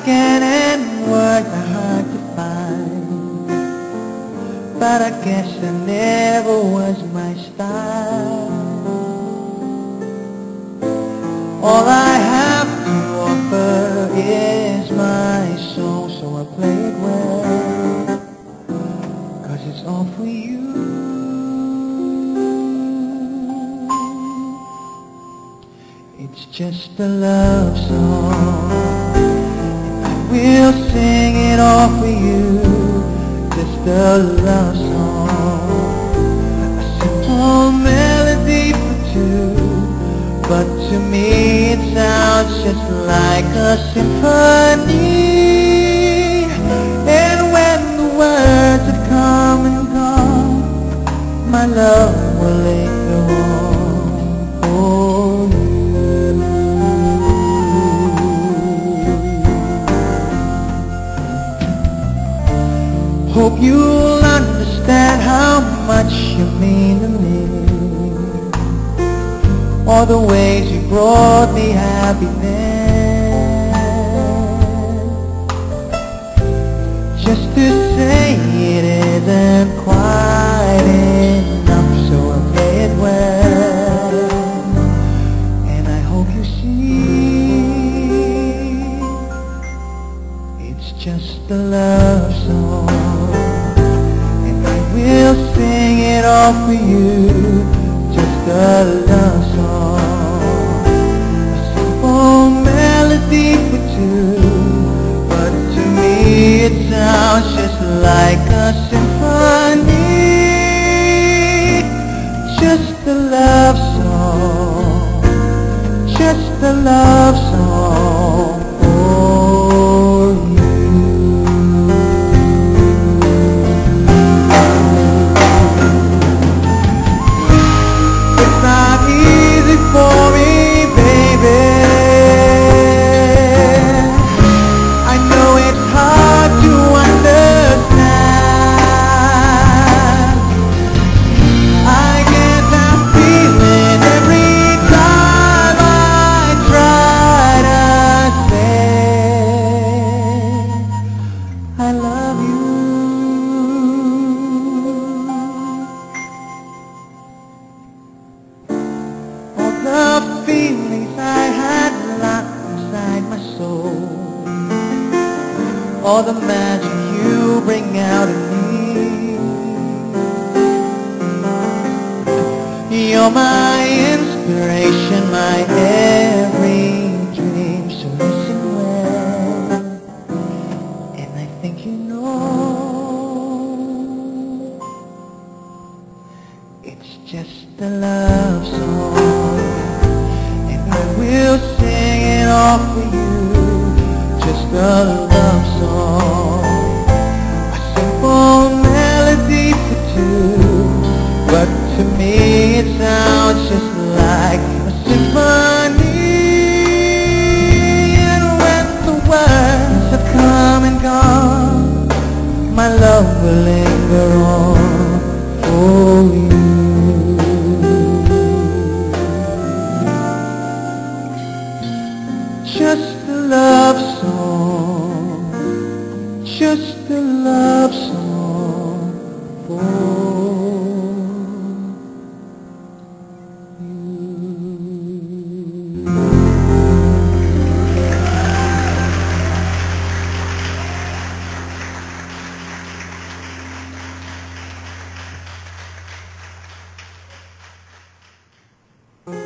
again and words are hard to find, but I guess it never was my style. All I have to offer is my soul, so I play it well, 'cause it's all for you. It's just a love song, and I will sing it all for you. Just a love song, a simple melody for two, but to me it sounds just like a symphony. And when the words have come and gone, my love will linger on for you. Hope you'll understand how much you mean to me, all the ways you brought me happiness. Just to say it isn't quite enough, so I'll play it well, and I hope you see it's just a love song, and I will sing it all for you. Just a love song, a simple melody for two, but to me it sounds just like a symphony. Just a love song, just a love song for you. It's not easy for me, baby. I know it's hard to understand. I get that feeling every time I try to say I love you. All the feelings I had locked inside my soul, all the magic you bring out in me. You're my inspiration, my every dream, so listen well, and I think you know it's just a love song, and I will sing it all for you. Just a love song.